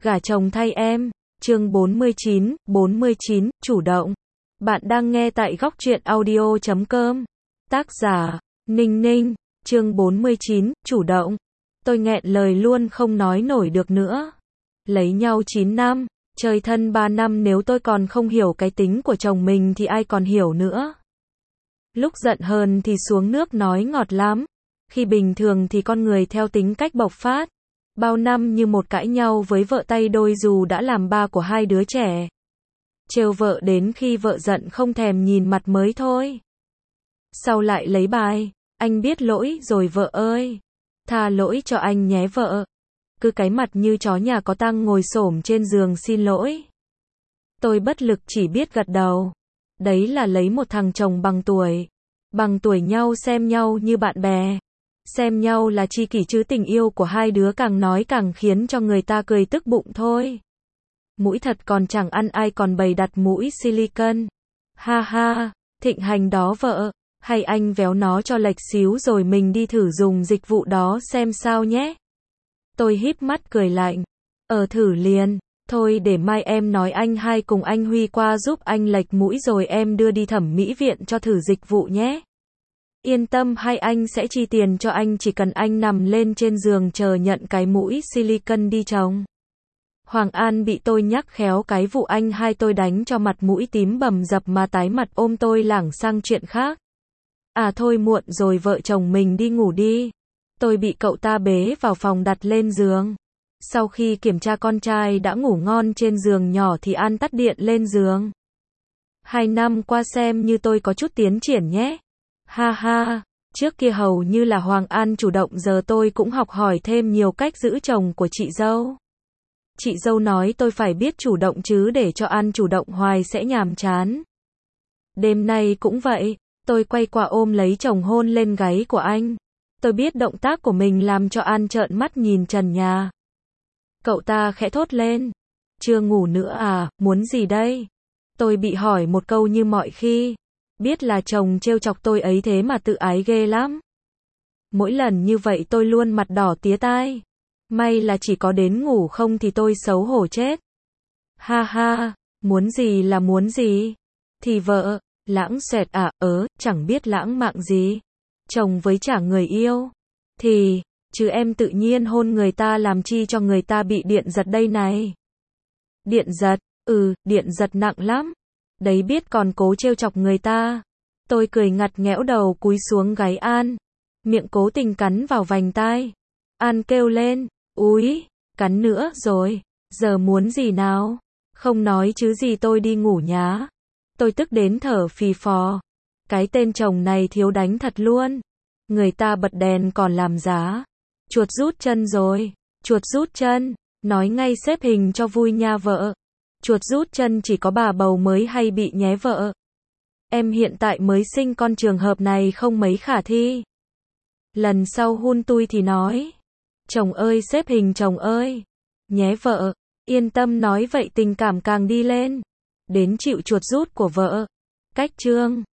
Gả chồng thay em. Chương 49, chủ động. Bạn đang nghe tại góc truyện audio.com. Tác giả, Ninh Ninh. Chương 49, chủ động. Tôi nghẹn lời luôn không nói nổi được nữa. Lấy nhau 9 năm, chơi thân 3 năm, nếu tôi còn không hiểu cái tính của chồng mình thì ai còn hiểu nữa. Lúc giận hờn thì xuống nước nói ngọt lắm. Khi bình thường thì con người theo tính cách bộc phát. Bao năm như một cãi nhau với vợ tay đôi dù đã làm ba của 2 đứa trẻ. Trêu vợ đến khi vợ giận không thèm nhìn mặt mới thôi. Sau lại lấy bài, anh biết lỗi rồi vợ ơi. Tha lỗi cho anh nhé vợ. Cứ cái mặt như chó nhà có tang ngồi xổm trên giường xin lỗi. Tôi bất lực chỉ biết gật đầu. Đấy là lấy một thằng chồng bằng tuổi. Bằng tuổi nhau xem nhau như bạn bè. Xem nhau là tri kỷ chứ tình yêu của 2 đứa càng nói càng khiến cho người ta cười tức bụng thôi. Mũi thật còn chẳng ăn ai còn bày đặt mũi silicon. Ha ha, thịnh hành đó vợ. Hay anh véo nó cho lệch xíu rồi mình đi thử dùng dịch vụ đó xem sao nhé. Tôi híp mắt cười lạnh. Thử liền. Thôi để mai em nói anh hai cùng anh Huy qua giúp anh lệch mũi rồi em đưa đi thẩm mỹ viện cho thử dịch vụ nhé. Yên tâm, hai anh sẽ chi tiền cho anh, chỉ cần anh nằm lên trên giường chờ nhận cái mũi silicon đi chồng. Hoàng An bị tôi nhắc khéo cái vụ anh hai tôi đánh cho mặt mũi tím bầm dập mà tái mặt ôm tôi lảng sang chuyện khác. À thôi muộn rồi, vợ chồng mình đi ngủ đi. Tôi bị cậu ta bế vào phòng đặt lên giường. Sau khi kiểm tra con trai đã ngủ ngon trên giường nhỏ thì An tắt điện lên giường. 2 năm qua xem như tôi có chút tiến triển nhé. Ha ha, trước kia hầu như là Hoàng An chủ động, giờ tôi cũng học hỏi thêm nhiều cách giữ chồng của chị dâu. Chị dâu nói tôi phải biết chủ động chứ để cho An chủ động hoài sẽ nhàm chán. Đêm nay cũng vậy, tôi quay qua ôm lấy chồng hôn lên gáy của anh. Tôi biết động tác của mình làm cho An trợn mắt nhìn trần nhà. Cậu ta khẽ thốt lên. Chưa ngủ nữa à, muốn gì đây? Tôi bị hỏi một câu như mọi khi. Biết là chồng trêu chọc tôi ấy thế mà tự ái ghê lắm. Mỗi lần như vậy tôi luôn mặt đỏ tía tai. May là chỉ có đến ngủ không thì tôi xấu hổ chết. Ha ha, muốn gì là muốn gì? Thì vợ, lãng xẹt à, chẳng biết lãng mạn gì. Chồng với chả người yêu. Thì, chứ em tự nhiên hôn người ta làm chi cho người ta bị điện giật đây này. Điện giật, điện giật nặng lắm. Đấy biết còn cố trêu chọc người ta. Tôi cười ngặt nghẽo đầu cúi xuống gáy An. Miệng cố tình cắn vào vành tai. An kêu lên. Úi, cắn nữa rồi. Giờ muốn gì nào? Không nói chứ gì, tôi đi ngủ nhá. Tôi tức đến thở phì phò. Cái tên chồng này thiếu đánh thật luôn. Người ta bật đèn còn làm giá. Chuột rút chân rồi. Chuột rút chân. Nói ngay xếp hình cho vui nha vợ. Chuột rút chân chỉ có bà bầu mới hay bị nhé vợ. Em hiện tại mới sinh con, trường hợp này không mấy khả thi. Lần sau hun tui thì nói. Chồng ơi xếp hình chồng ơi. Nhé vợ. Yên tâm, nói vậy tình cảm càng đi lên. Đến chịu chuột rút của vợ. Cách chương.